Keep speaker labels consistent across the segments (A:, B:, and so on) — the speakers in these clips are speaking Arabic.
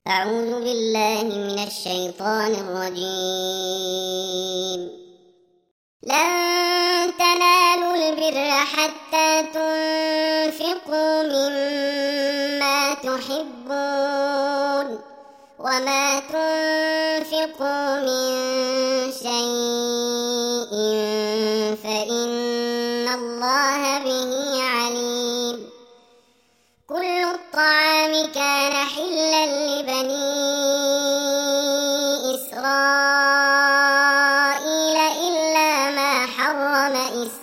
A: أعوذ بالله من الشيطان الرجيم. لن تنالوا البر حتى تنفقوا مما تحبون وما تنفقوا من شيء فإن الله به عليم. كل الطعام كان حلا لبني إسرائيل إلا ما حرم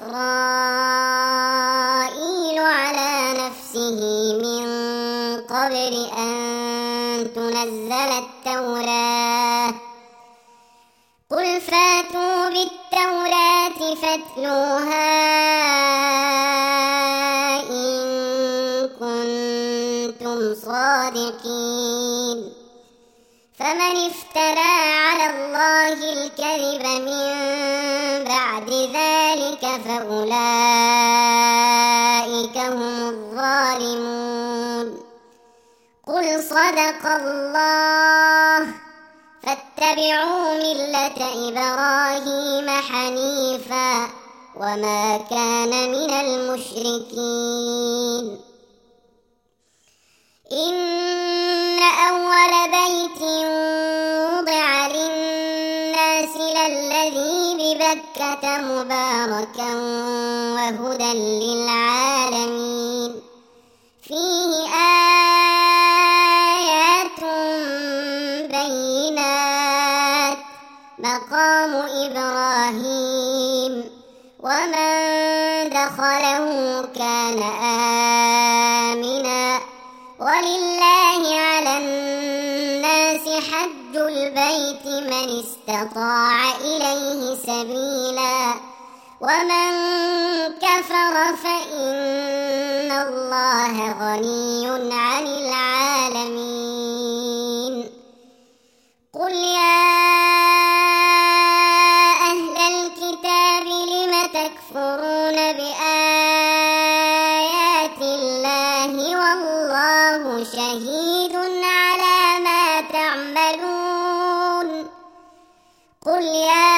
A: إسرائيل على نفسه من قبل أن تنزل التوراة. قل فاتوا بالتوراة فاتلوها صادقين. فمن افترى على الله الكذب من بعد ذلك فأولئك هم الظالمون. قل صدق الله فاتبعوا ملة إبراهيم حنيفا وما كان من المشركين. إن أول بيت وضع للناس للذي ببكة مباركا وهدى للعالمين. فيه آيات بينات مقام إبراهيم ومن دخله كان آمنا ولله على الناس حج البيت من استطاع إليه سبيلا ومن كفر فإن الله غني عن العالمين. قل يا أهل الكتاب لم تكفرون بآيات الله والله شهيد على ما تعملون. قل يا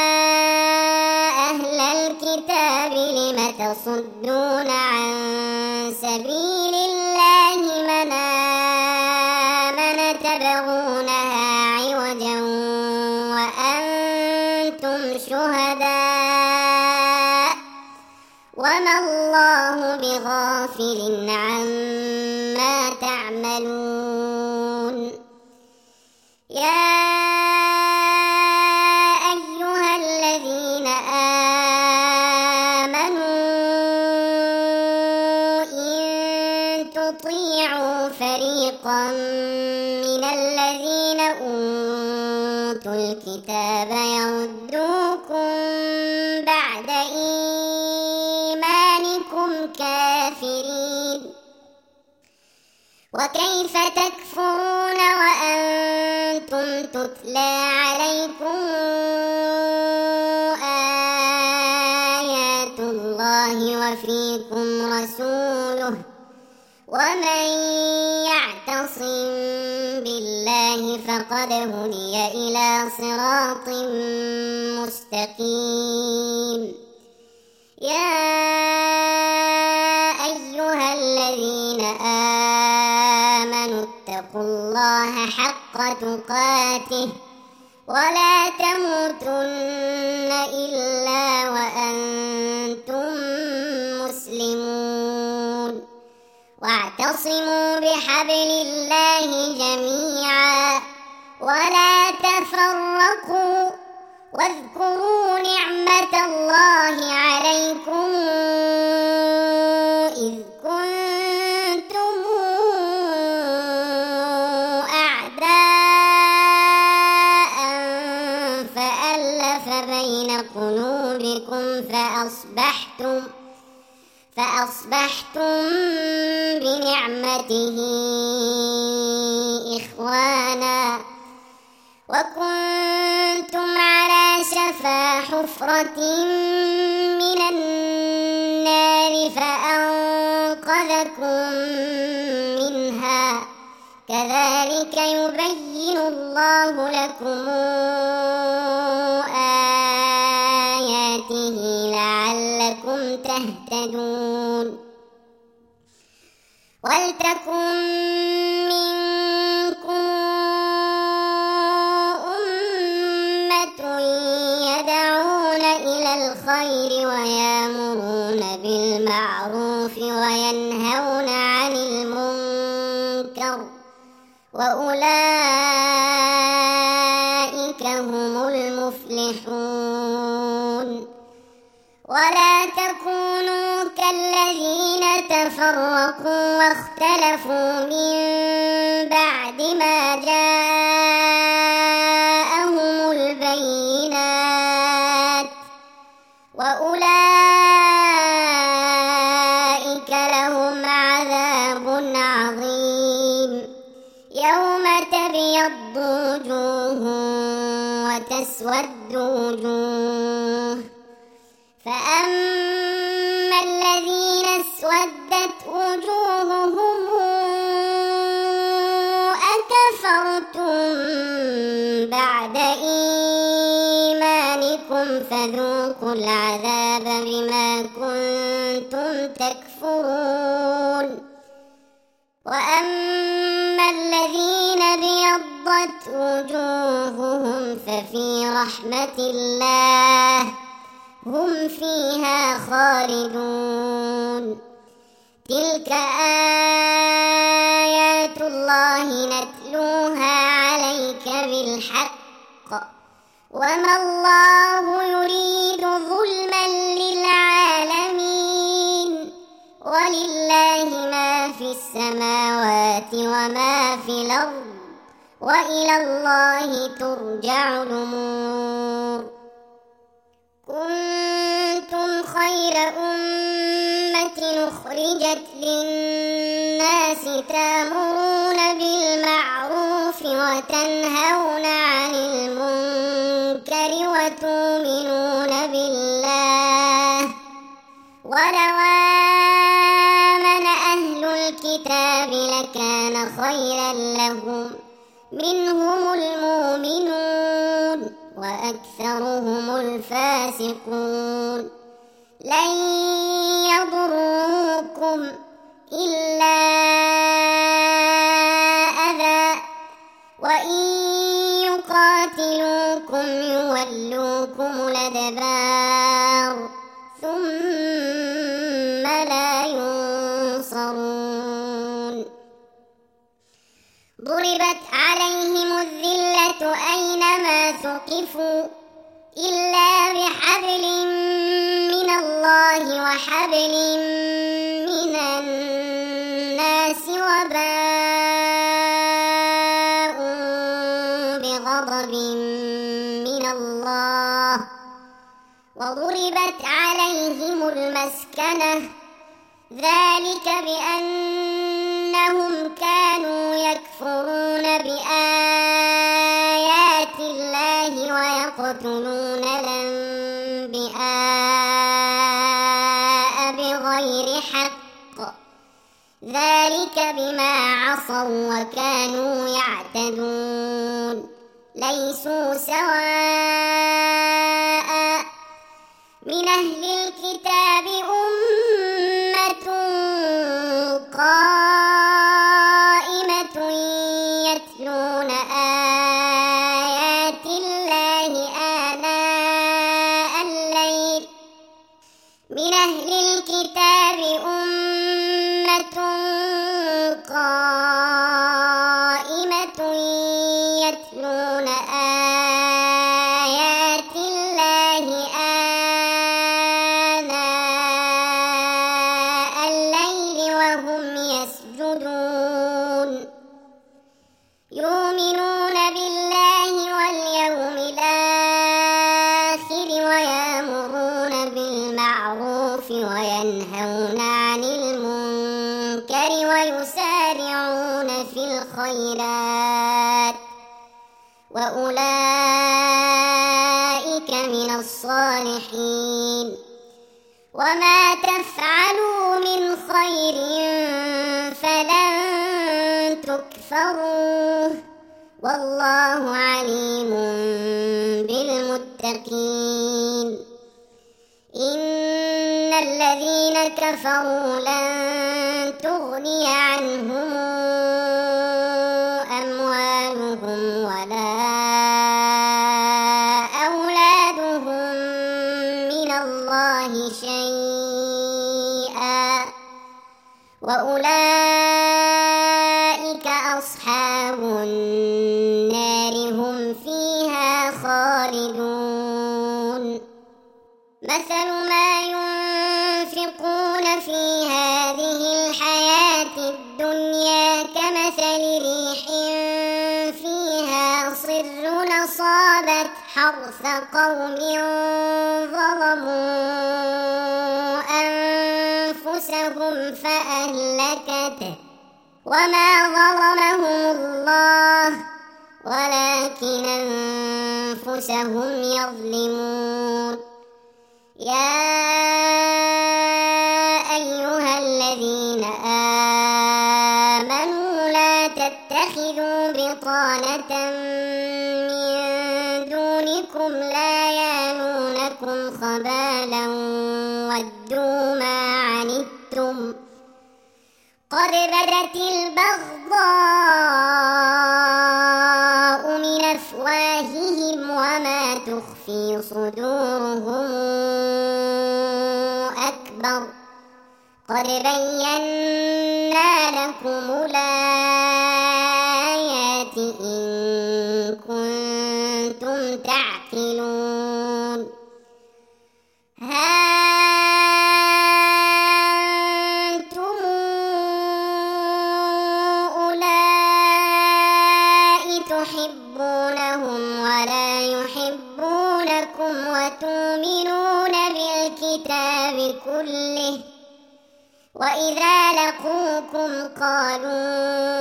A: أهل الكتاب لم تصدون عن سبيل الله من آمن تبغونها عوجا وأنتم شهداء وما الله بغافل عما تعملون. يا أيها الذين آمنوا إن تطيعوا فريقا من الذين أوتوا الكتاب يردوكم بعد إيمانكم كافرين. وكيف تكفرون وأنتم تتلى عليكم آيات الله وفيكم رسوله ومن يعتصم بالله فقد هدي إلى صراط مستقيم. يا أيها الذين آمنوا اتقوا الله حق تقاته ولا تموتن إلا وأنتم مسلمون. واعتصموا بحبل الله جميعا ولا تفرقوا واذكروا نعمة الله عليكم إذ كنتم أعداء فألف بين قلوبكم فأصبحتم بنعمته إخوانا وكنتم على شفا حفرة من النار فأنقذكم منها كذلك يبين الله لكم آياته لعلكم تهتدون ولتكن منكم أمة يدعون إلى الخير ويأمرون بالمعروف وينهون عن المنكر وأولئك هم المفلحون ولا تكونوا كالذين تفرقوا واختلفوا من بعد ما جاءهم البينات وأولئك لهم عذاب عظيم يوم تبيض وجوه وتسود وجوه فأما الذين اسودت وجوههم أكفرتم بعد إيمانكم فذوقوا العذاب بما كنتم تكفرون وأما الذين ابيضت وجوههم ففي رحمة الله هم فيها خالدون تلك آيات الله نتلوها عليك بالحق وما الله يريد ظلما للعالمين ولله ما في السماوات وما في الأرض وإلى الله ترجع الأمور كنتم خير أمة أخرجت للناس تأمرون بالمعروف وتنهون عن المنكر وتؤمنون بالله ولو آمن أهل الكتاب لكان خيرا لهم منهم المؤمنون وأكثرهم الفاسقون لن يضروكم إلا أذى وإن يقاتلوكم يولوكم الأدبار ثم لا ينصرون ضربت عليهم الذلة أينما ثقفوا إلا بحبل من الله وحبل من الناس وباءوا بغضب من الله وضربت عليهم المسكنة ذلك بأنهم كانوا يكفرون بآيات الله ويقتلون الأنبياء بغير حق ذلك بما عصوا وكانوا يعتدون ليسوا سواء من أهل الكتاب أمة قائمة يتلون آيات الله آناء الليل من أهل الكتاب أمة قائمة يتلون آيات الله آناء الليل وهم يسجدون يؤمنون بالله واليوم الآخر ويأمرون بالمعروف وينهون عن المنكر ويسارعون في الخيرات وأولئك من الصالحين وما تفعلوا من خير فلن تكفروا ليكفروه والله عليم بالمتقين إن الذين كفروا لن تغني عنهم أموالهم ولا أولادهم من الله شيئا وأولئك أصحاب النار هم فيها خالدون مثل ما ينفقون في هذه الحياة الدنيا كمثل ريح فيها صر أصابت حرث قوم ظلموا أنفسهم فأهلكته وما ظلمهم الله ولكن أنفسهم يظلمون يا أيها الذين آمنوا لا تتخذوا بطانة من دونكم لا يالونكم خبالا ودوا ما عنتم قد بدت البغضاء من أفواههم وما تخفي صدورهم أكبر قد بينا لكم الآيات إن كنتم تعقلون تحبونهم ولا يحبونكم وتؤمنون بالكتاب كله وإذا لقوكم قالوا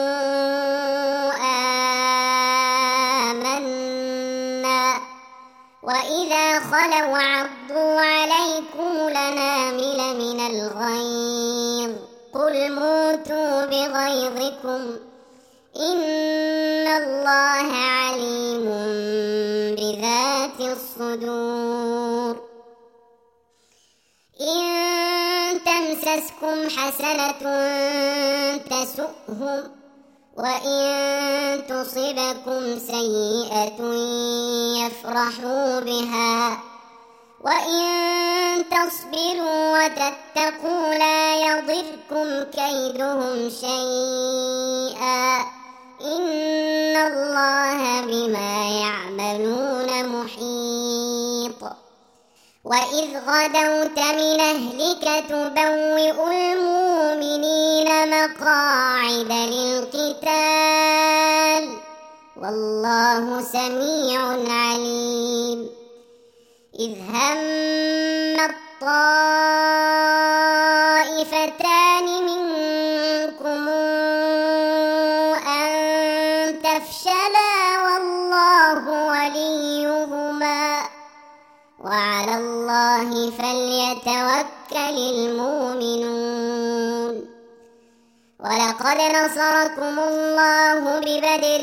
A: آمنا وإذا خلوا عضوا عليكم الأنامل من الغيظ قل موتوا بغيظكم إن الله عليم بذات الصدور إن تمسسكم حسنة تسؤهم وإن تصبكم سيئة يفرحوا بها وإن تصبروا وتتقوا لا يضركم كيدهم شيئا إن الله بما يعملون محيط وإذ غدوت من أهلك تبوئ المؤمنين مقاعد للقتال والله سميع عليم إذ هم الطائفتان منكم أن تفشلا والله وليهما وعلى الله فليتوكل المؤمنون ولقد نصركم الله ببدر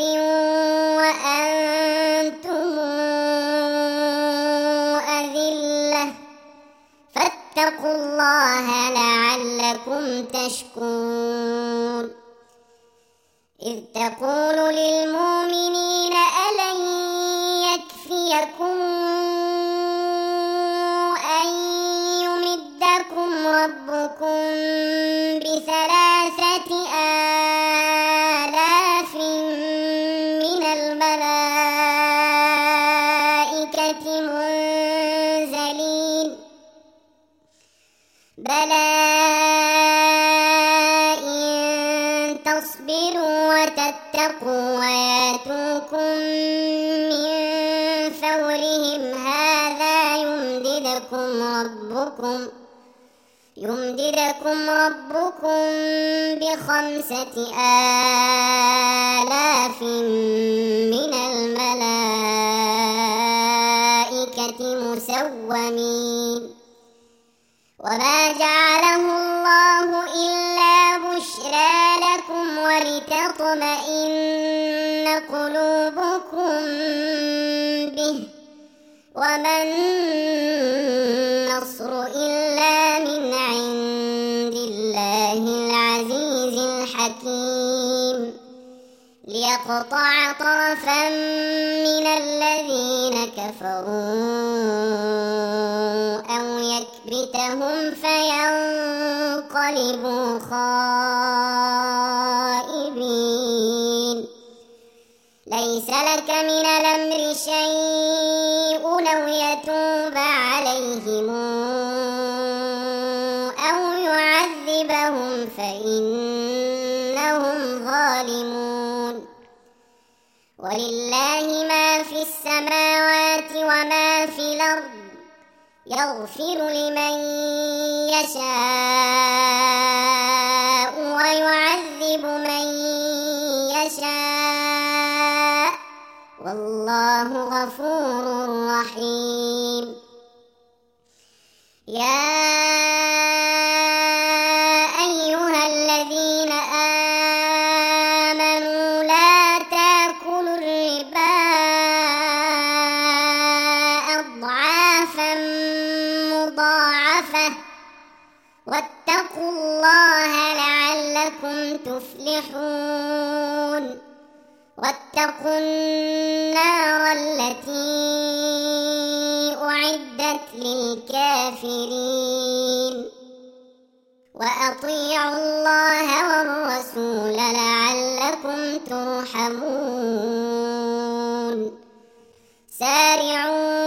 A: وأنتم أذلة فاتقوا الله لعلكم تشكرون إذ تقول للمؤمنين ألن يكفيكم أن يمدكم ربكم ب3,000 من الملائكة منزلين بلى إن تصبروا وتتقوا وياتوكم من فورهم هذا يمددكم ربكم ب5,000 من الملائكة مسومين وما جعله الله إلا بشرى لكم ولتطمئن قلوبكم به وما النصر إلا من عند الله العزيز الحكيم ليقطع طرفا من الذين كفروا أو يكبتهم فينقلبوا خائبين ليس لك من الأمر شيء أو يتوب عليهم أو يعذبهم فإنهم ظالمون ولله ما في السماوات وما في الأرض يغفر لمن يشاء ويعذب من يشاء والله غفور رحيم يا أيها الذين آمنوا لا تأكلوا الربا أضعافا مضاعفة واتقوا الله لعلكم تفلحون واتقوا النار التي أعدت للكافرين وأطيعوا الله والرسول لعلكم ترحمون سارعوا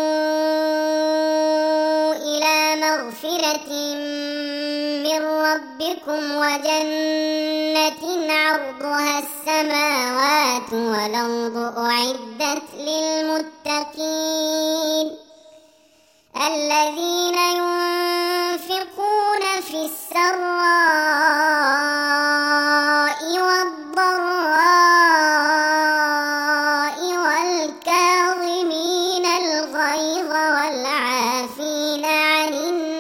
A: إلى مغفرة من ربكم وجنة عرضها السماوات والأرض أعدت للمتقين الذين ينفقون في السراء والضراء والكاظمين الغيظ والعافين عن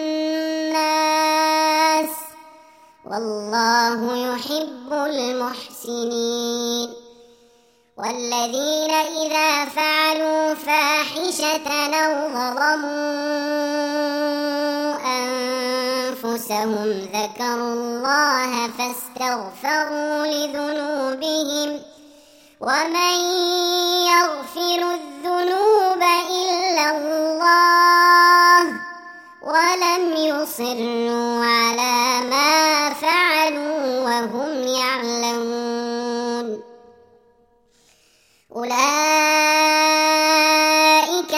A: الناس والله يحب المحسنين والذين إذا فعلوا فاحشة أو ظلموا أنفسهم ذكروا الله فاستغفروا لذنوبهم ومن يغفر الذنوب إلا الله ولم يصروا على ما فعلوا وهم يعلمون أولئك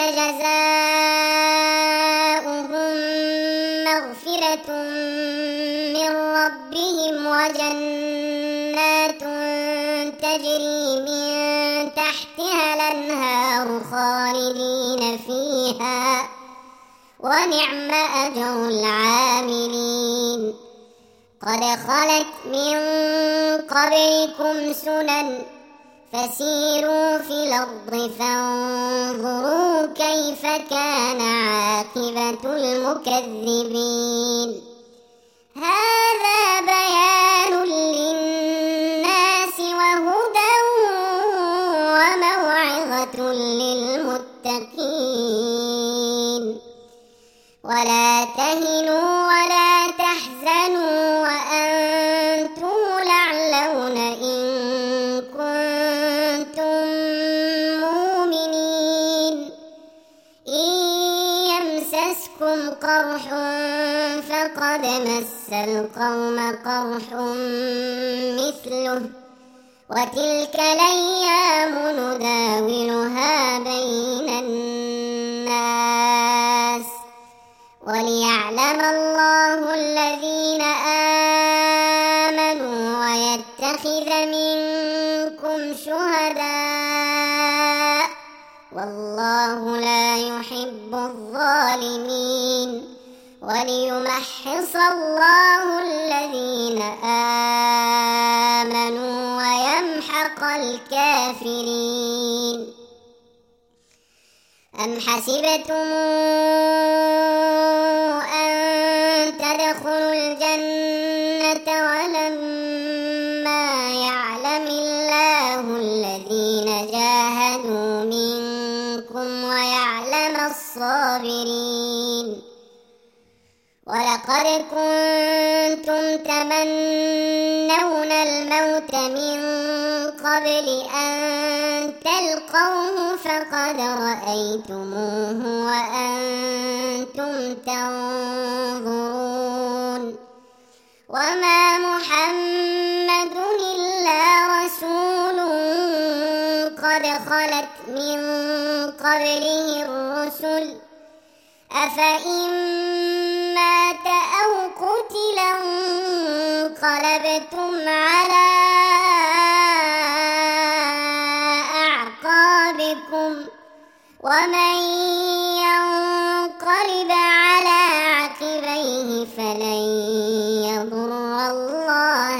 A: جزاؤهم مغفرة من ربهم وجنات تجري من تحتها الأنهار خالدين فيها ونعم أجر العاملين قد خلت من قبلكم سنن فسيروا في الأرض فانظروا كيف كان عاقبة المكذبين هذا بيان للناس وهدى وموعظة للمتقين ولا تهنوا ولا تحزنوا وأنتم الأعلون إن كنتم مؤمنين إن يمسسكم قرح فقد مس القوم قرح مثله وتلك الأيام نداولها بين الناس وليعلم الله الذين آمنوا ويتخذ منكم شهداء والله لا يحب الظالمين وليمحص الله الذين آمنوا ويمحق الكافرين أم حسبتم أن تدخلوا الجنة ولما يعلم الله الذين جاهدوا جاهدوا منكم ويعلم الصابرين. ولقد كنتم تمنون الموت من قبل أن تلقوه فقد رأيتموه وأنتم تنظرون. وما محمد إلا رسول قد خلت من قبله الرسل أفإن مات أو قتلا انقلبتم على أعقابكم ومن ينقلب على عقبيه فلن يضر الله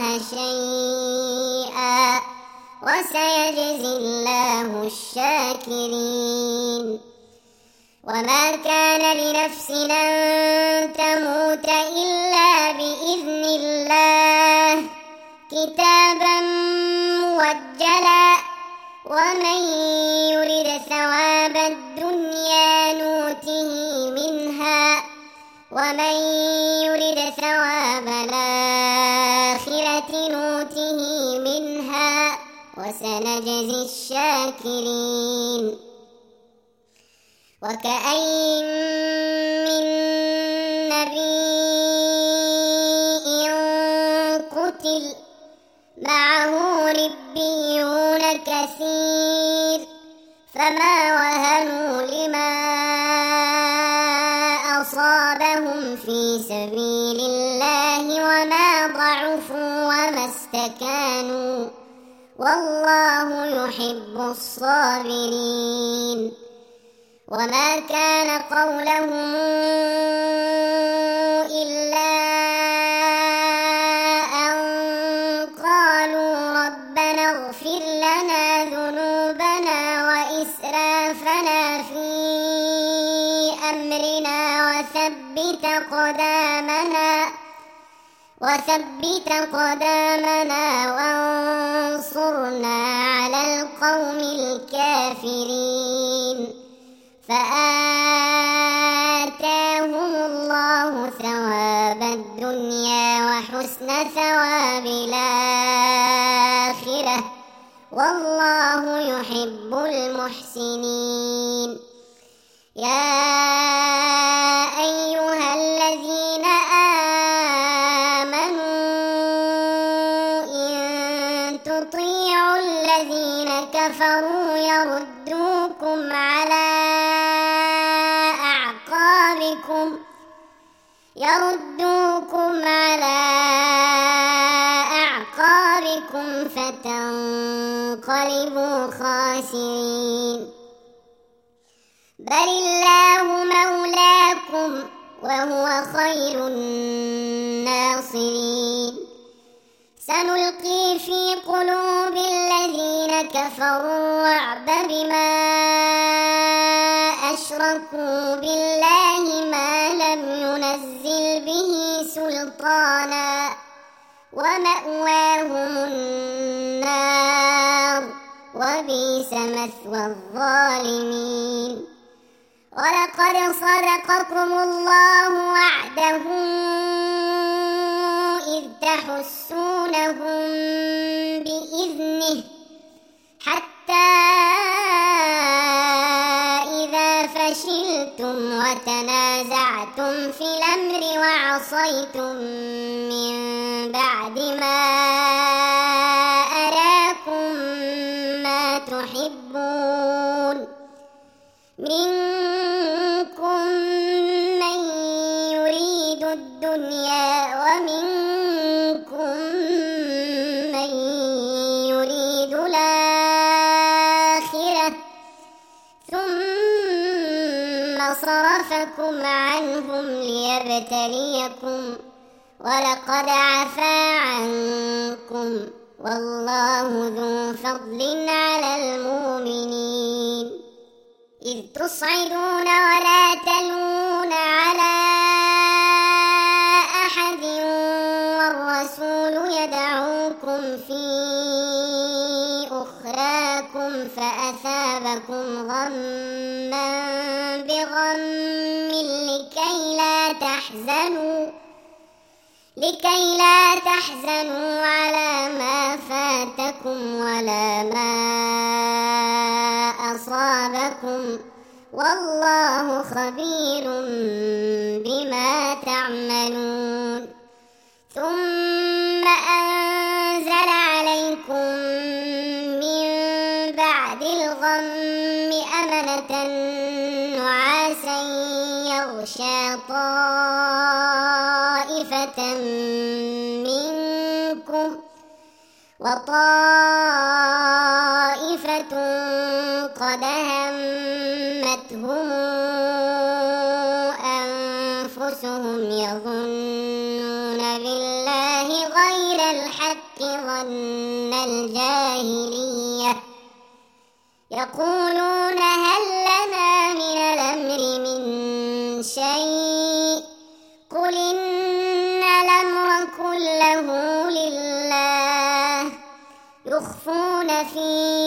A: شيئا وسيجزي الله الشاكرين. وما كان لنفس أن تموت إلا بإذن الله كتابا مؤجلا. ومن يرد ثواب الدنيا نوته منها ومن يرد ثواب الآخرة نوته منها وسنجزي الشاكرين. وكأين من نبي قتل معه ربيون كثير فما وهنوا لما أصابهم في سبيل الله وما ضعفوا وما استكانوا والله يحب الصابرين. وما كان قولهم إلا أن قالوا ربنا اغفر لنا ذنوبنا وإسرافنا في أمرنا وثبت قدامنا وانصرنا على القوم الكافرين. فآتاهم الله ثواب الدنيا وحسن ثواب الآخرة والله يحب المحسنين. يا أيها الذين آمنوا إن تطيعوا الذين كفروا يردوكم على أعقابكم فتنقلبوا خاسرين. بل الله مولاكم وهو خير الناصرين. سنلقي في قلوب الذين كفروا الرعب بما أشركوا بالله ما لم ينزل به سلطانا ومأواهم النار وبئس مثوى الظالمين. ولقد صدقكم الله وعده إذ تحسونهم بإذنه حتى إذا فشلتم وتنازعتم في الأمر وعصيتم من بعد ما أراكم ما تحبون منكم من يريد الدنيا ومنكم من يريد الآخرة ثم صرفكم عنهم ليبتليكم ولقد عفا عنكم والله ذو فضل على المؤمنين. إذ تصعدون ولا تلوون على أحد والرسول يدعوكم في أخراكم أصابكم غما بغم لكي لا تحزنوا على ما فاتكم ولا ما أصابكم والله خبير بما تعملون ثم أنزل عليكم من بعد الغم أمنة نعاسا يغشى طائفة منكم وطائفة قد همتهم أنفسهم يظنون بالله غير الحق ظن الجاهلية يقولون هل لنا من الأمر من شيء قل إن الأمر كله لله يخفون في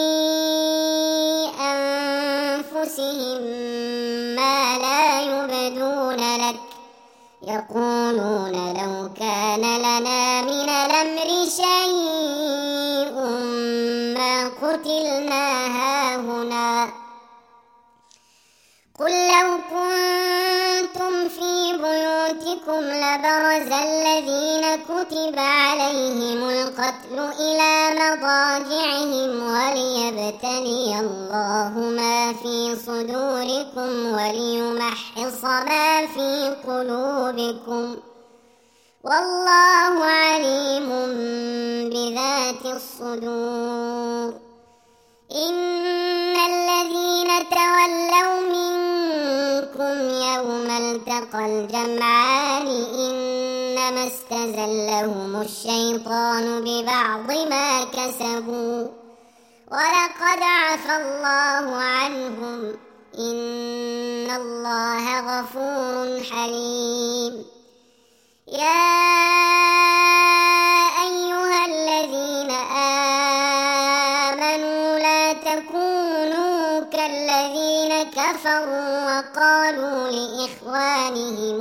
A: أنفسهم ما لا يبدون لك يقولون لو كان لنا من الأمر شيء ما قتلنا هاهنا قل لو كنتم في بيوتكم لبرز الذين كتب عليهم القتل إلى مضاجعهم وليبتلي الله ما في صدوركم وليمحص ما في قلوبكم والله عليم بذات الصدور إن الذين تولوا منكم يوم التقى الجمعان إنما استزلهم الشيطان ببعض ما كسبوا ولقد عفى الله عنهم إن الله غفور حليم يا أيها الذين آمنوا لا تكونوا كالذين كفروا وقالوا لإخوانهم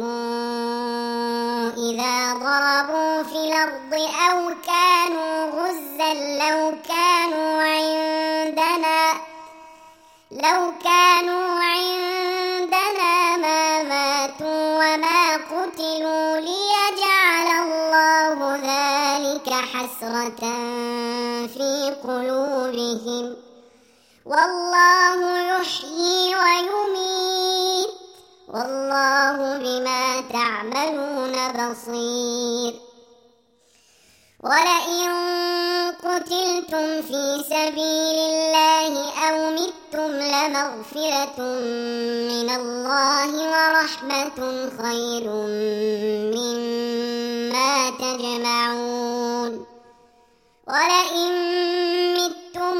A: إذا ضربوا في الأرض أو كانوا غزا لو كانوا عندنا ما ماتوا وما قتلوا ليجعل الله ذلك حسرة في قلوبهم والله يحيي ويميت والله بما تعملون بصير ولئن قتلتم في سبيل الله أو متم لمغفرة من الله ورحمة خير مما تجمعون ولئن متم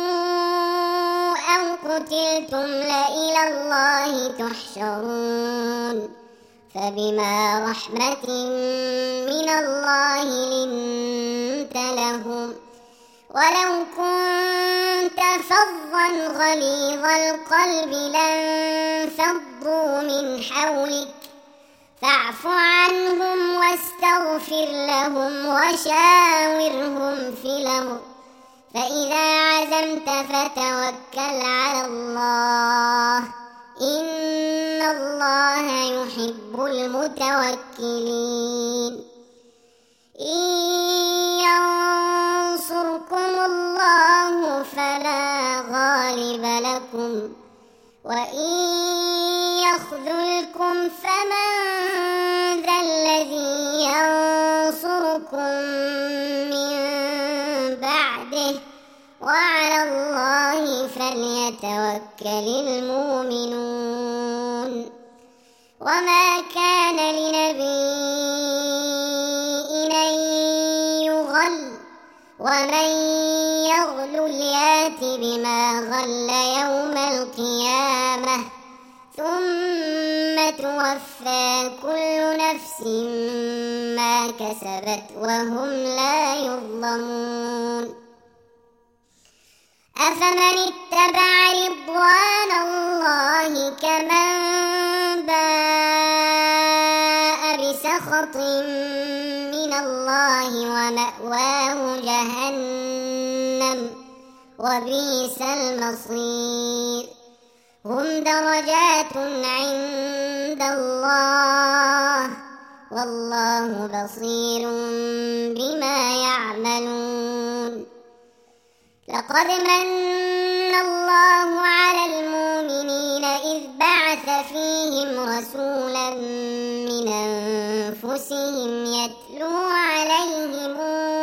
A: أو قتلتم لإلى الله تحشرون فبما رحمة من الله لنت لهم ولو كنت فظا غليظ القلب لانفضوا من حولك فاعف عنهم واستغفر لهم وشاورهم في الأمر فإذا عزمت فتوكل على الله إن الله يحب المتوكلين إن ينصركم الله فلا غالب لكم وإن يخذلكم فمن ذا الذي ينصركم من بعده وعلى الله فليتوكل المؤمنون وما كان لنبي أن يغل ومن يغل يأت بما غل يوم القيامة ثم توفى كل نفس ما كسبت وهم لا يظلمون أفمن اتبع رضوان الله كمن باء بسخط من الله ومأواه جهنم وبئس المصير هم درجات عند الله والله بصير بما يعملون لقد من الله على المؤمنين إذ بعث فيهم رسولا من أنفسهم يتلو عليهم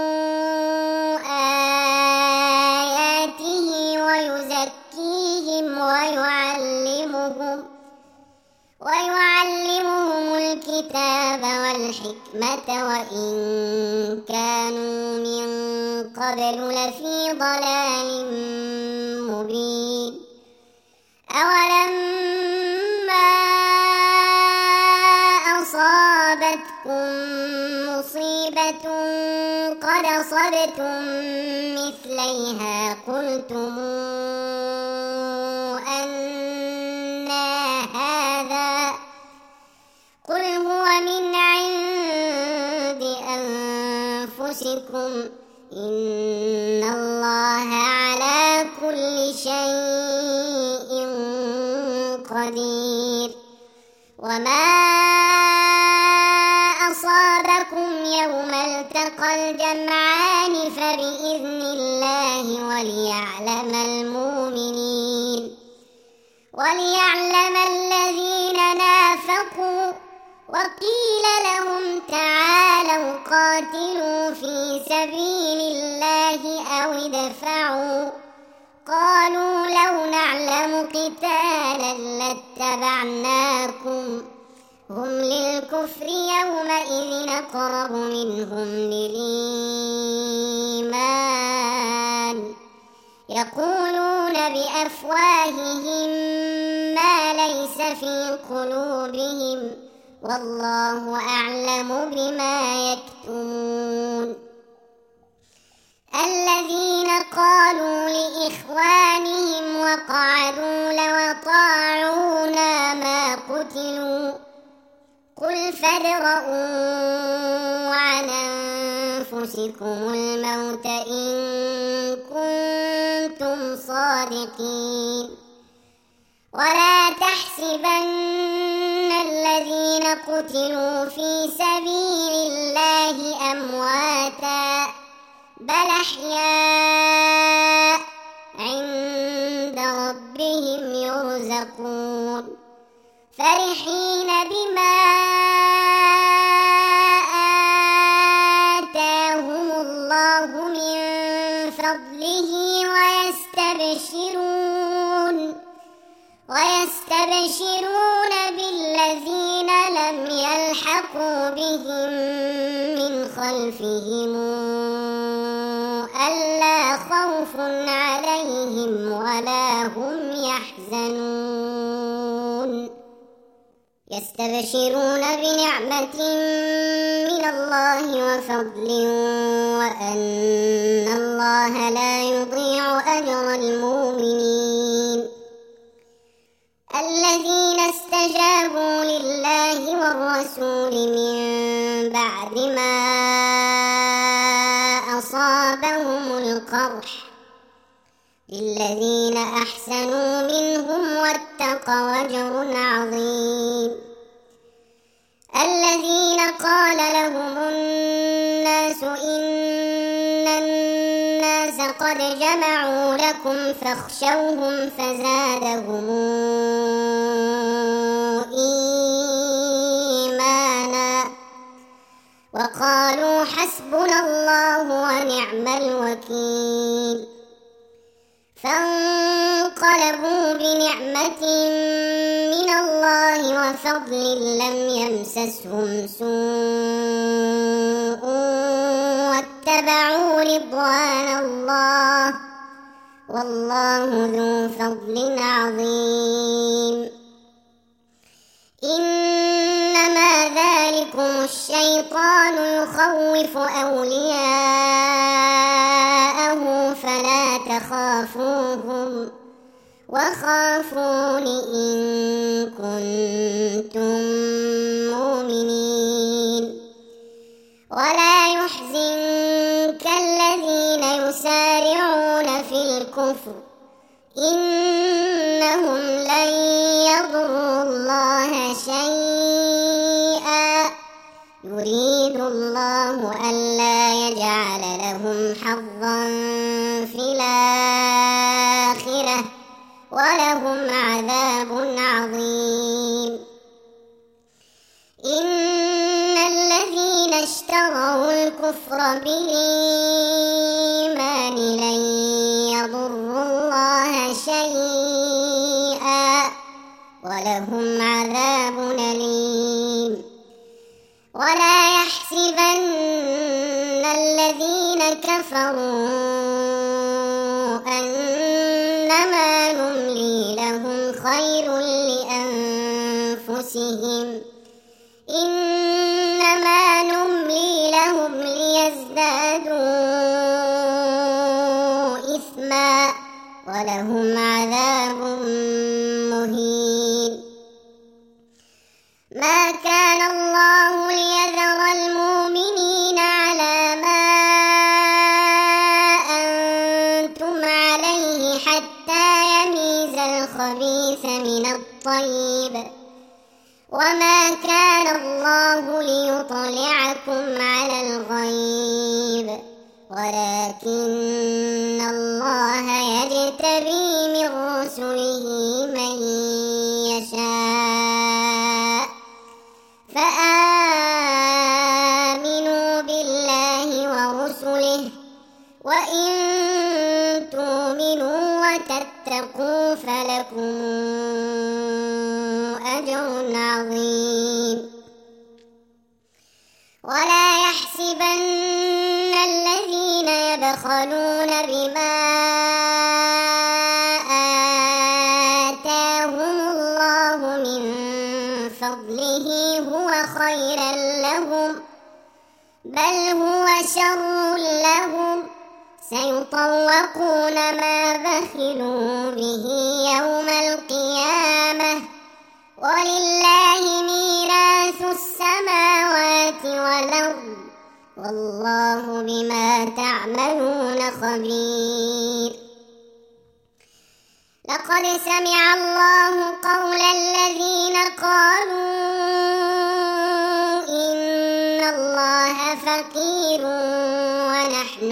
A: آياته ويزكيهم ويعلمهم الكتاب والحكمة وإن كانوا من قبل لفي ضلال مبين أولما أصابتكم مصيبة قد أصبتم مثليها قلتم أنى هذا قل هو من عند أنفسكم إن الله على كل شيء قدير وما أصابكم يوم التقى الجمعان فبإذن الله وليعلم الذين نافقوا وقيل لهم تعالوا قاتلوا في سبيل الله أو ادفعوا قالوا لو نعلم قتالا لاتبعناكم هم للكفر يومئذ أقرب منهم للإيمان يقولون بأفواههم ما ليس في قلوبهم والله أعلم بما يكتمون الذين قالوا لإخوانهم وقعدوا لو أطاعونا ما قتلوا قل فادرءوا عن أنفسكم الموت إن كنتم صادقين ولا تحسبن الذين قتلوا في سبيل الله أمواتا بل أحياء عند ربهم يرزقون فرحين بما آتاهم الله من فضله ويستبشرون بالذين لم يلحقوا بهم من خلفهم ألا خوف عليهم ولا هم يحزنون يستبشرون بنعمة من الله وفضل وأن الله لا يضيع أجر المؤمنين الذين استجابوا لله والرسول من بعد ما أصابهم القرح للذين أحسنوا منهم واتقوا أجر عظيم الذين قال لهم الناس إن الناس قد جمعوا لكم فاخشوهم فزادهم إيمانا وقالوا حسبنا الله ونعم الوكيل فانقلبوا بنعمة من الله وفضل لم يمسسهم سوء واتبعوا رضوان الله والله ذو فضل عظيم إنما ذلكم الشيطان يخوف أولياءه فلا تخافون وخافون إن كنتم مؤمنين ولا يحزنك الذين يسارعون في الكفر إنهم لن يضروا الله شيئا يريد الله ألا يجعل لهم حظا في الآخرة ولهم عذاب عظيم إن الذين اشتروا الكفر بالإيمان لن يضروا الله شيئا ولهم عذاب أليم ولا يحسبن الذين كفروا أنما نملي لهم خير لأنفسهم إنما نملي لهم ليزدادوا إثما ولهم عذاب مهين ما كان الله ليذر المؤمنين على ما أنتم عليه حتى يميز الخبيث من الطيب وما كان الله ليطلعكم على الغيب ولكن الله يجتبي من رسله من يشاء فآمنوا بالله ورسله وإن تؤمنوا وتتقوا فلكم أجر عظيم ولا يحسبن الذين يبخلون بما آتاهم الله من فضله هو خيرا لهم بل هو شر لهم سيطوقون ما بخلوا به يوم القيامة ولله ميراث السماوات والأرض والله بما تعملون خبير لقد سمع الله قول الذين قالوا إن الله فقير ونحن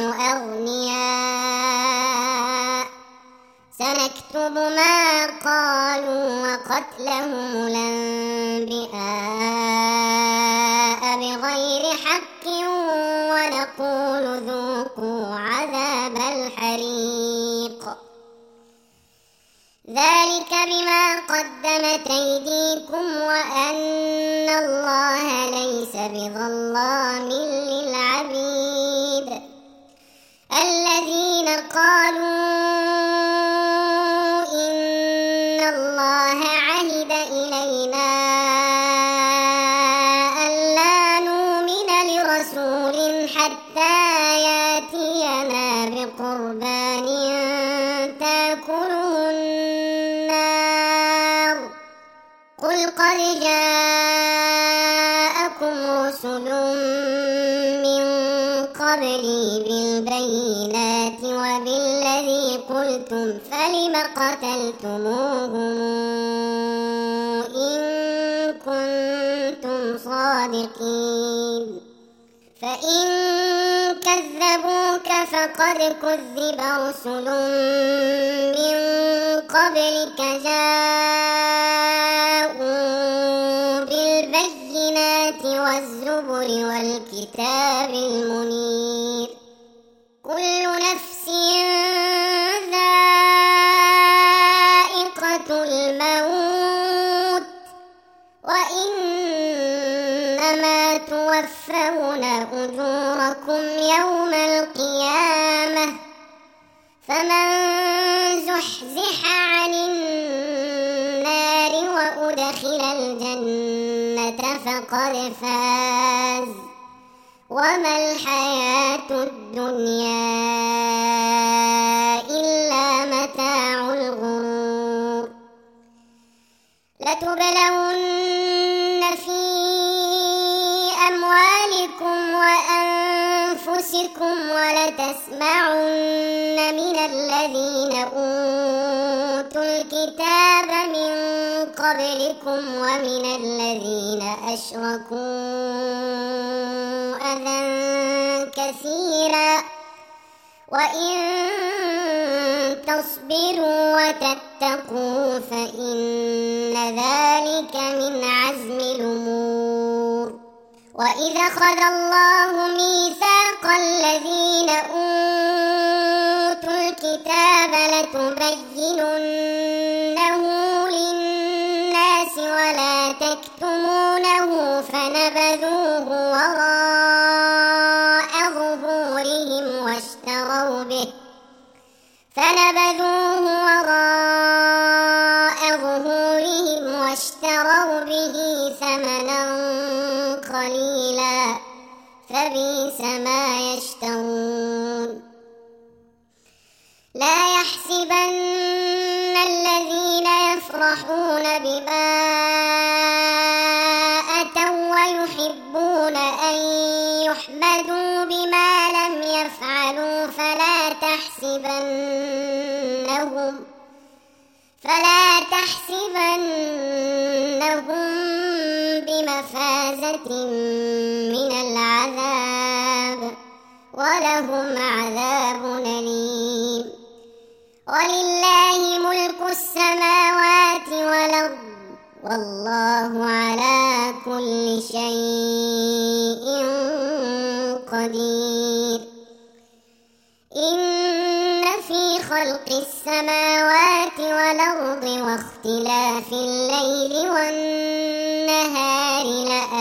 A: أغنياء سنكتب ما قالوا وقتلهم الأنبياء بغير حق ونقول ذوقوا عذاب الحريق ذلك بما قدمت أيديكم وأن الله ليس بظلام للعبيد الذين قالوا إن الله عهد إلينا ألا نؤمن لرسول حتى يأتينا بقربان تأكله النار قل قد جاءكم رسل من قبلي بالبينات وبالذي قلتم فلم قتلتموهم إن كنتم صادقين فإن كذبوك فقد كذب رسل من قبلك جاءوا بالبينات والزبر والكتاب المنير كل نفس ذائقة الموت وإنما توفون أجوركم يوم القيامة فمن زحزح عن النار وأدخل الجنة فقد فاز وما الحياة الدنيا إلا متاع الغرور لتبلون في أموالكم وأنفسكم ولتسمعن من الذين أوتوا الكتاب من قبلكم ومن الذين أشركوا أذى كثيرا وإن تصبروا وتتقوا فإن ذلك من عزم الأمور. وإذا أخذ الله ميثاق الذين أوتوا الكتاب لتبيننه للناس ولا تكتمونه فنبذوه وراء ظهورهم واشتروا به ثمنا قليلا فبئس ما يشترون. لا يحسبن الذين يفرحون بما أتوا ويحبون أن يحمدوا بما لم يفعلوا فلا تحسبنهم بمفازة من العذاب ولهم عذاب أليم. ولله ملك السماوات والأرض والله على كل شيء قدير. إن في خلق السماوات والأرض واختلاف الليل والنهار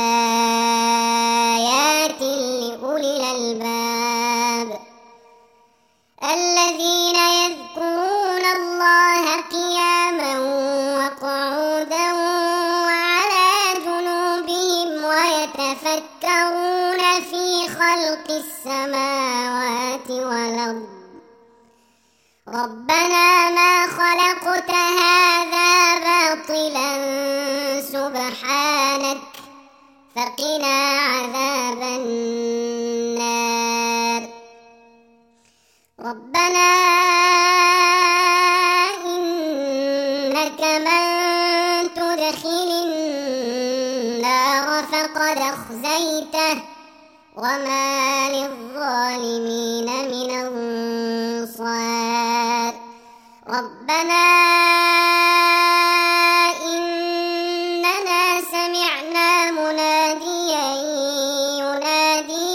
A: لآيات لأولي الألباب الذين يذكرون الله قياما وقعودا وعلى جنوبهم ويتفكرون في خلق السماوات والأرض ربنا ما خلقت هذا باطلا سبحانك فقنا عذاب النار. ربنا إنك من تدخل النار فقد أخزيته وما للظالمين من أنصار. ربنا إننا سمعنا مناديا ينادي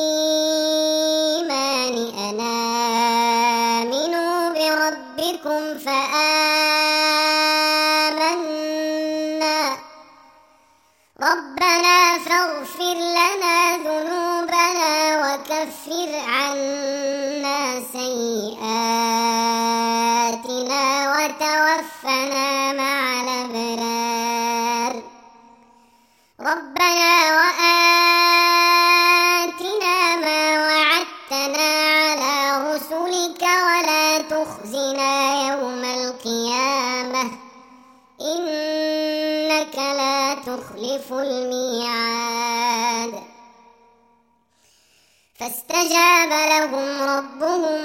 A: للإيمان أن آمنوا بربكم فآمنا ربنا فاغفر لنا ذنوبنا وكفر عنا سيئاتنا وتوفنا مع الأبرار. ربنا وآتنا ما وعدتنا على رسلك ولا تخزنا يوم القيامة إنك لا تخلف الميعاد. فاستجاب لهم ربهم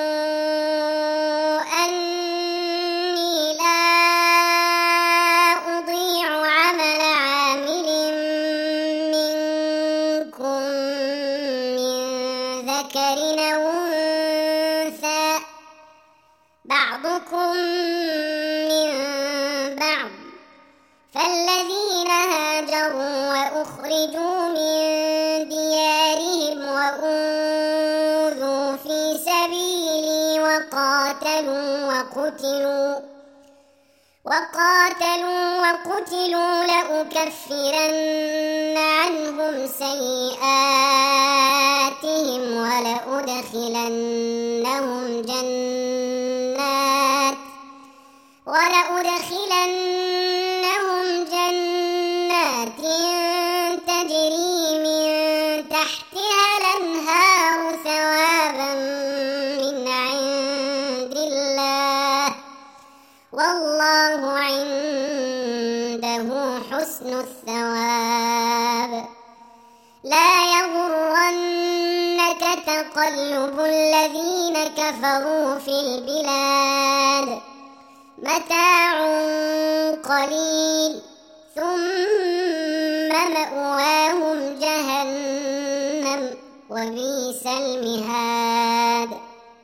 A: أني لا أضيع عمل عامل منكم من ذكر أو أنثى بعضكم من بعض فالذين هاجروا وأخرجوا من ديارهم وأوذوا في سبيلي وقاتلوا لأكفرن عنهم سيئاتهم ولأدخلنهم جنات تجري من تحتها الأنهار ثوابا من عند الله والله عنده وحسن الثواب. لا يغرنك تقلب الذين كفروا في البلاد، متاع قليل ثم مأواهم جهنم وبئس المهاد.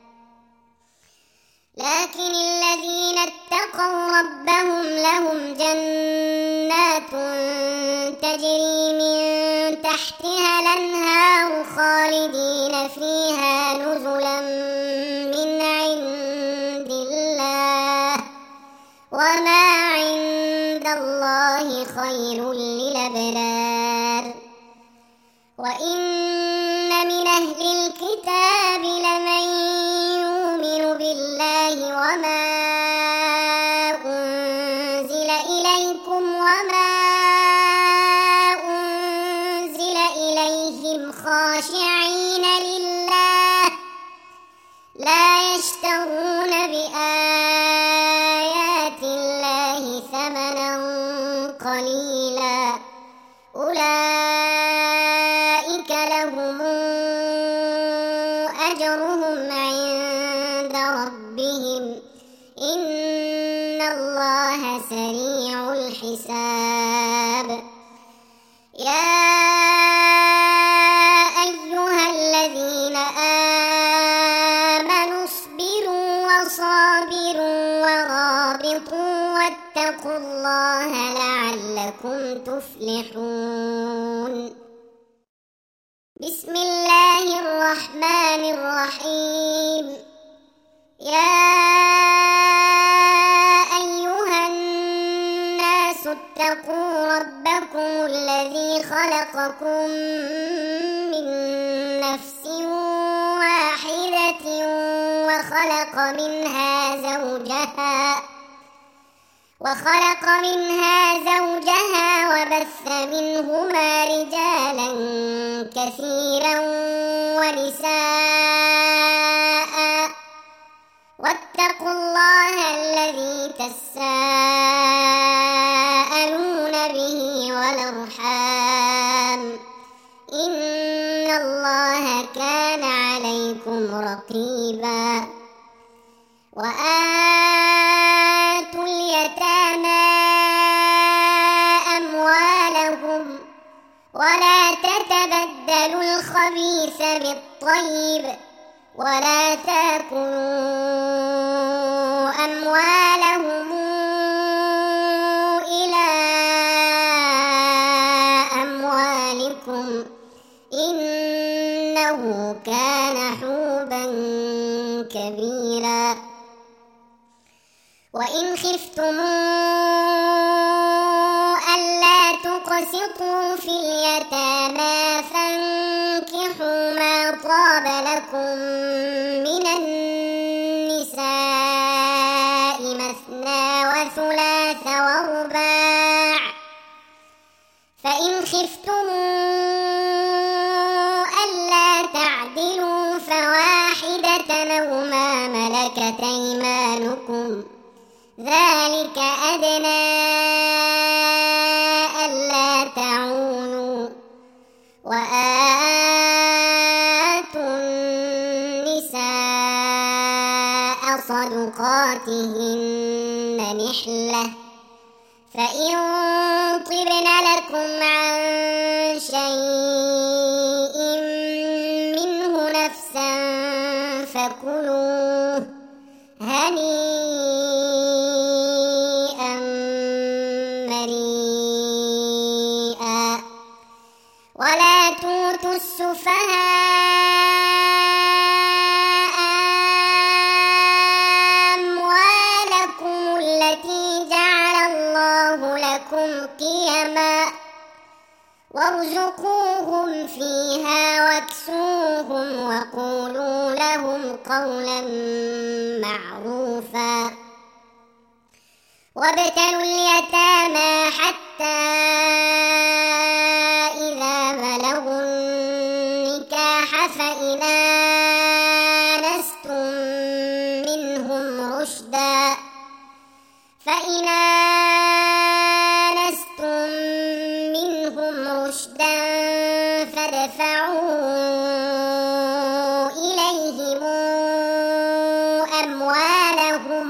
A: لكن الذين اتقوا ربهم لهم جنات تجري من تحتها الأنهار خالدين فيها نزلا من عند الله، وما عند الله خير للأبرار. وإن من أهل الكتاب لمن يؤمن بالله وما أنزل إليكم وما أنزل إليهم خاشعين لله لا يشترون بآيات الله ثمنا قليلا، أولئك لهم أجرهم عند ربهم إن الله سريع الحساب. يا أيها الذين آمنوا اصبروا وصابروا ورابطوا واتقوا الله لعلكم تفلحون. بسم الله الرحمن الرحيم. يا أيها الناس اتقوا ربكم الذي خلقكم من نفس واحدة وخلق منها زوجها وبث منهما رجالا كثيرا ونساء، واتقوا الله الذي تساءلون به والأرحام إن الله كان عليكم رقيبا. وآتوا اليتامى أموالهم ولا تتبدلوا الخبيث بالطيب ولا تأكلوا أموالهم إلى أموالكم إنه كان حوبا كبيرا. وإن خفتم ألا تقسطوا في اليتامى فانكحوا ما طاب لكم من النساء مثنى وثلاث ورباع، فإن خفتم ألا تعدلوا فواحدة أو ما ملكت أيمانكم ذلك أدنى ألا تعولوا. وآتوا النساء صدقاتهن نحلة، فإن طبن لكم عن شيء منه نفسا فكلوه هنيئا مريئا. ولا تؤتوا السفهاء أموالكم التي جعل الله لكم قيما وارزقوهم فيها واكسوهم وقولوا لهم قولا معروفا. وابتلوا اليتامى حتى إذا بلغوا النكاح فإن آنستم منهم رشدا تدفعوا إليهم أموالهم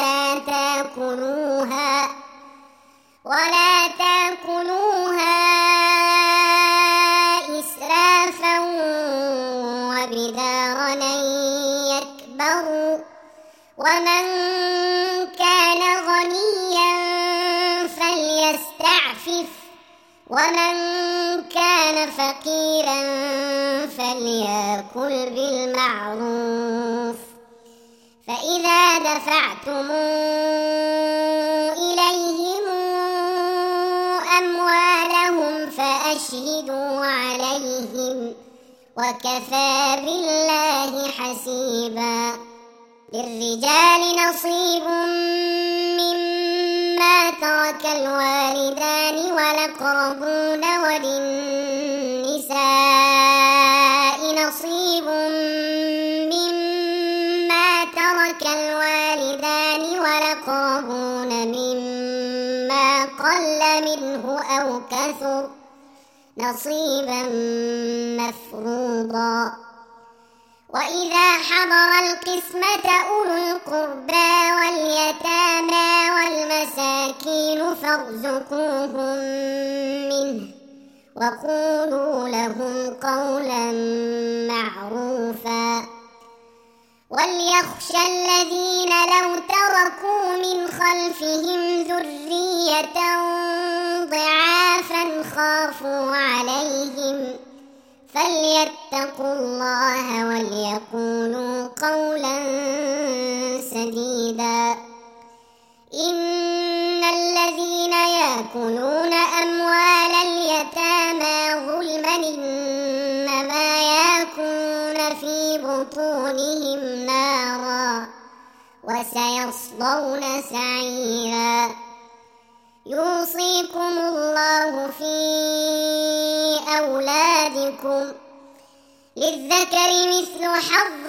A: ولا تأكلوها إسرافا وبدارا أن يكبروا ومن كان غنيا فليستعفف ومن كان فقيرا فليأكل بالمعروف فإذا دفعتم إليهم أموالهم فأشهدوا عليهم وكفى بالله حسيبا. للرجال نصيب مما ترك الوالدان والأقربون وللنساء نصيب مما ترك الوالدان والأقربون مما قل منه أو كثر نصيبا مفروضا. وإذا حضر القسمة أولو القربى واليتامى والمساكين فارزقوهم منه وقولوا لهم قولا معروفا. وليخشى الذين لو تركوا من خلفهم ذرية ضعافا خافوا عليهم فليتقوا الله وليقولوا قولا سديدا. إن الذين يأكلون أموال اليتامى ظلما إنما يأكلون في بطونهم نارا وسيصلون سعيرا. يوصيكم الله في أولادكم للذكر مثل حظ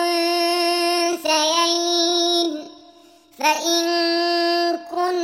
A: الأنثيين فإن كن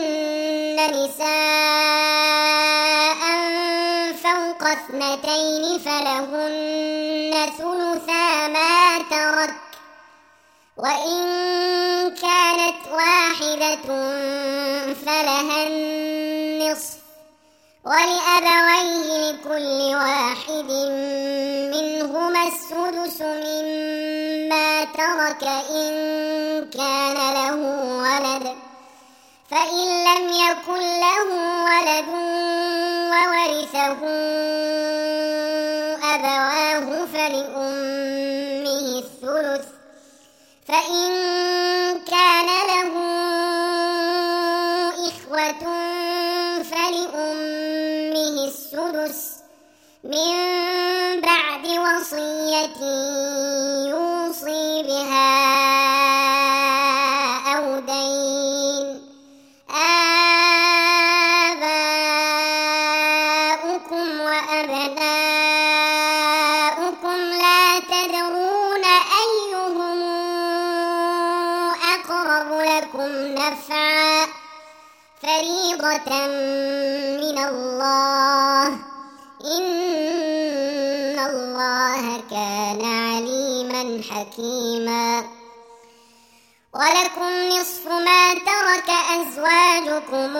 A: نساء فوق 2 فلهن ثلثا ما ترك وإن كانت واحدة فلها النصف ولأبويه لكل واحد منهما السدس مما ترك إن كان له ولد فإن لم يكن له ولد وورثه أبواه فلأمه الثلث فإن كان له إخوة فلأمه السدس من بعد وصية يوصي بها أو دين. آباؤكم وأبناؤكم لا تدرون أيهم أقرب لكم نفعا فريضة من الله إن الله كان عليما حكيما. ولكم نصف ما ترك أزواجكم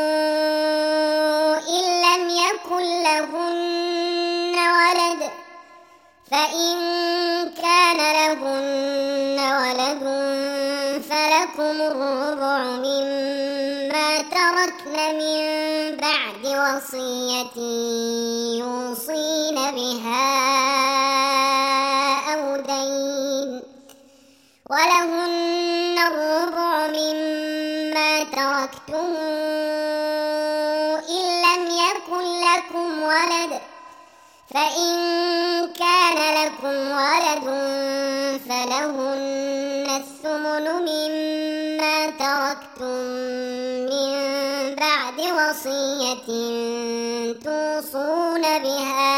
A: إن لم يكن لهن ولد فإن كان لهن ولد فلكم الربع مما تركن من بعد وصية يوصين بها أو دين. ولهن الربع مما تركتم إن لم يكن لكم ولد فإن كان لكم ولد فلهن الثمن مما تركتم من بعد وصية توصون بها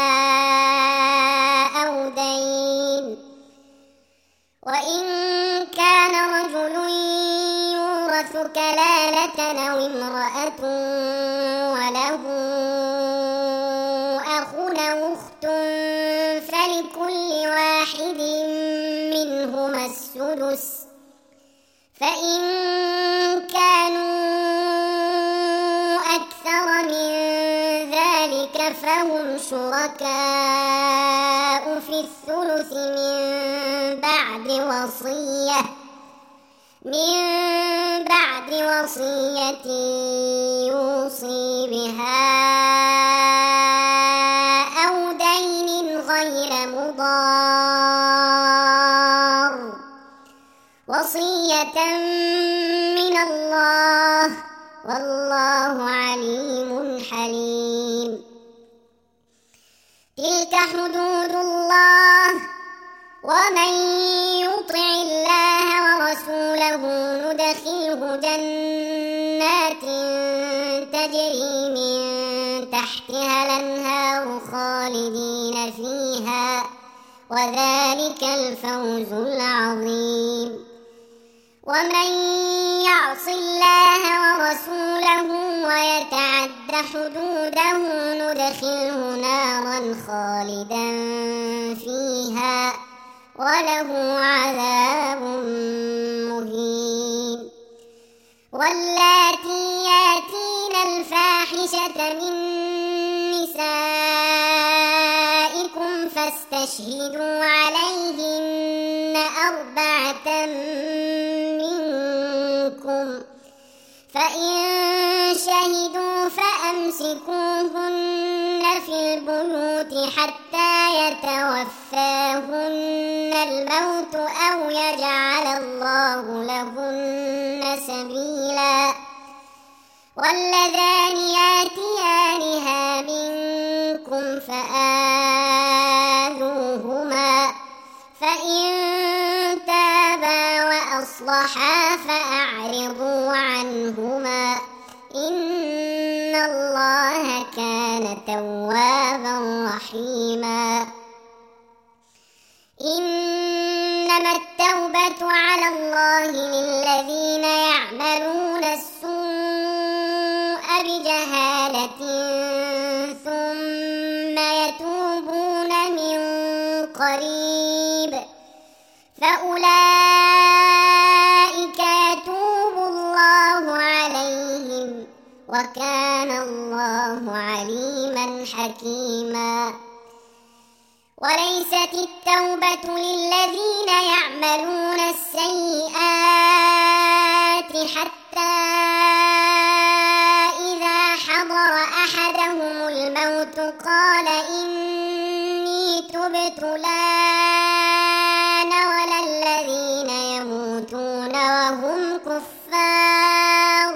A: أو دين. وإن كان رجل يورث كلالة أو امرأة وله أخ أو أخت لواحد منهما السدس فإن كانوا أكثر من ذلك فهم شركاء في الثلث من بعد وصية يوصي بها أو دين غير مضار وصية من الله والله عليم حليم. تلك حدود الله ومن يطع الله ورسوله ندخله جنات تجري من تحتها الأنهار خالدين فيها وذلك الفوز العظيم. ومن يعص الله ورسوله ويتعد حدوده ندخله نارا خالدا فيها وله عذاب مهين. واللاتي ياتين الفاحشة من نسائكم فاستشهدوا عليهن 4 منكم فإن شهدوا فأمسكوهن في البيوت حتى يتوفاهن الموت أو يجعل الله لهن سبيلا. واللذان ياتيانها منكم فآذوهما فإن تابا وأصلحا فأعرضوا عنهما إن الله كان توابا رحيما. إنما التوبة على الله للذين يعملون السوء بجهالة ثم يتوبون من قريب فأولئك يتوب الله عليهم وكان الله عليما حكيما. وليست التوبة للذين يعملون السيئات حتى إذا حضر أحدهم الموت قال إني تبت الآن ولا الذين يموتون وهم كفار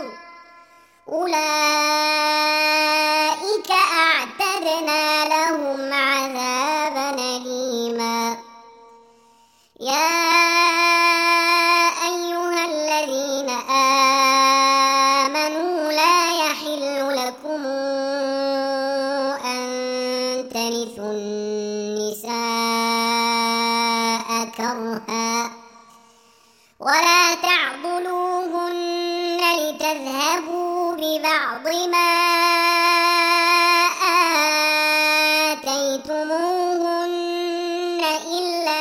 A: أولئك أعتدنا لهم عذابا أليما. يا أيها الذين آمنوا لا يحل لكم أن ترثوا النساء كرها ولا تعضلوهن لتذهبوا ببعض ما آتيتموهن إلا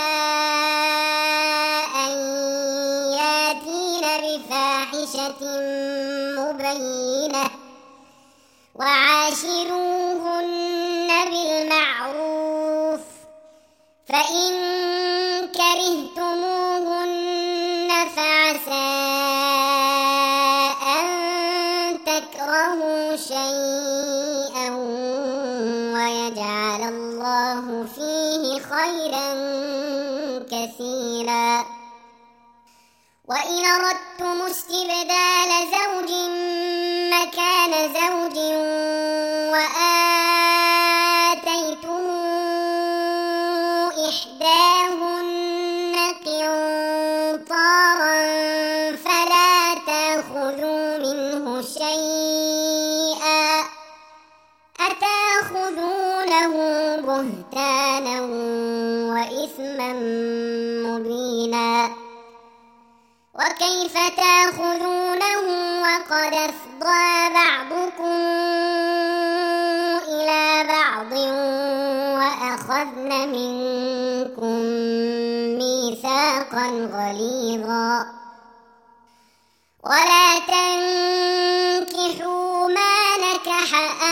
A: أن ياتين بفاحشة مبينة وعاشروهن بالمعروف فإن كرهتموهن فعسى أن تكرهوا شيئا ويجعل الله فيه خيرا كثيرا. وإن أردتم استبدال زوج مكان زوج وآتيتم إحداهن قنطارا فلا تأخذوا منه شيئا أتأخذونه بهتانا وإثما مبينا. وكيف تأخذونه وقد أفضى بعضكم إلى بعض وأخذن منكم ميثاقا غليظا ولا تنكحوا ما نكح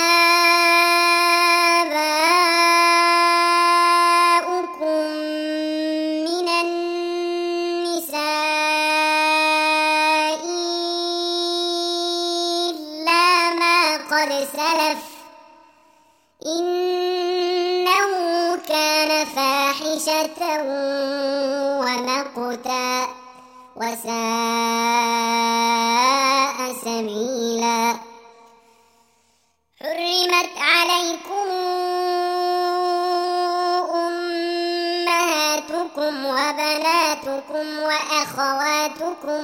A: آباؤكم من النساء إلا ما قد سلف إنه كان فاحشة ومقتا وساء سبيلا حرمت عليكم أمهاتكم وبناتكم وأخواتكم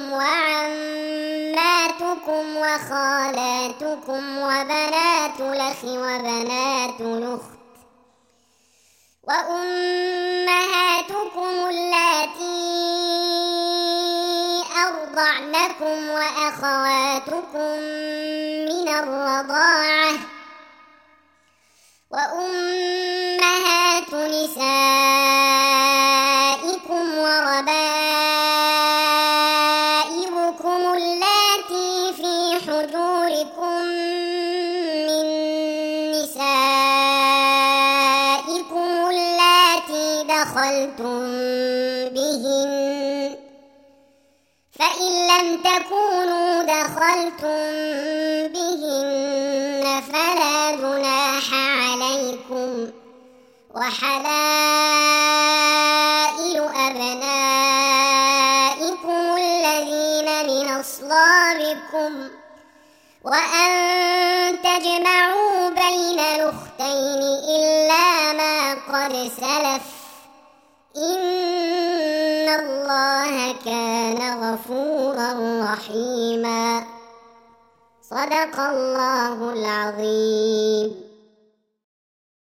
A: وعماتكم وخالاتكم وبنات الأخ وبنات الأخت وأمهاتكم اللاتي أرضعنكم وأخواتكم من الرضاعة وأمهات نسائكم وربائبكم اللاتي في حجوركم من نسائكم اللاتي دخلتم بهن فإن لم تكونوا دخلتم بهن فلا جناح عليكم وحلائل أبنائكم الذين من أصلابكم وأن تجمعوا بين الأختين إلا ما قد سلف إن الله كان غفورا رحيما صدق الله العظيم.